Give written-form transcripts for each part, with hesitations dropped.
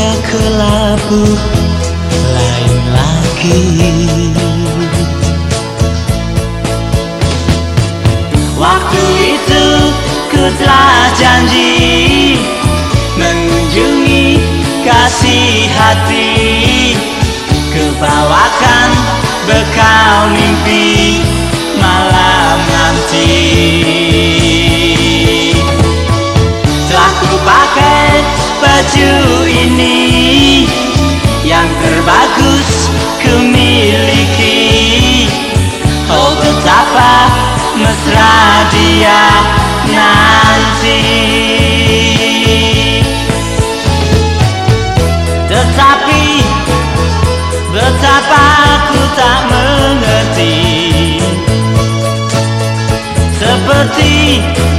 senja kelabu lain lagi. Waktu itu ku telah janji mengunjungi kasih hati, ku bawakan bekal mimpi malam nanti. Telah ku pakai baju ini yang terbagus ku miliki. Oh betapa mesra dia nanti. Tetapi betapa aku tak mengerti, seperti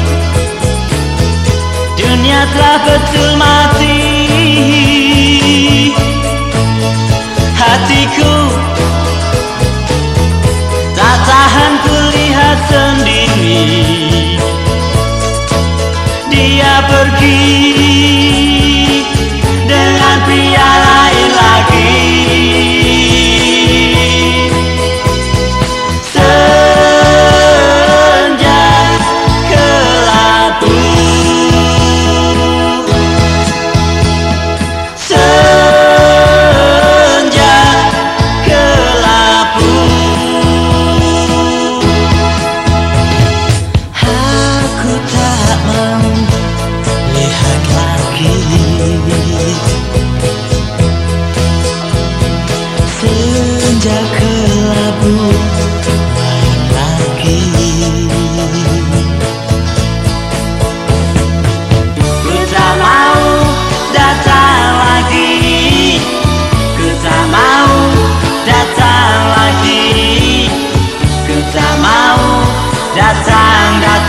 dunia telah betul mati. Hatiku tak tahan kulihat sendiri dia pergi dengan pria lain lagi. Senja kelabu, senja kelabu. Aku tak mau lihat lagi senja kelabu lain lagi. Ku tak mau datang lagi, ku tak mau datang lagi, ku tak mau datang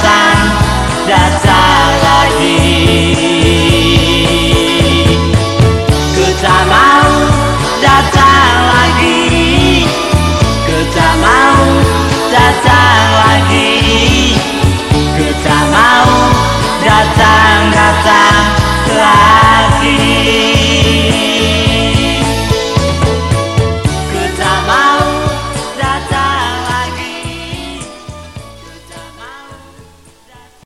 lagi. Ku tak mau datang lagi, ku tak mau datang lagi, ku tak mau datang lagi.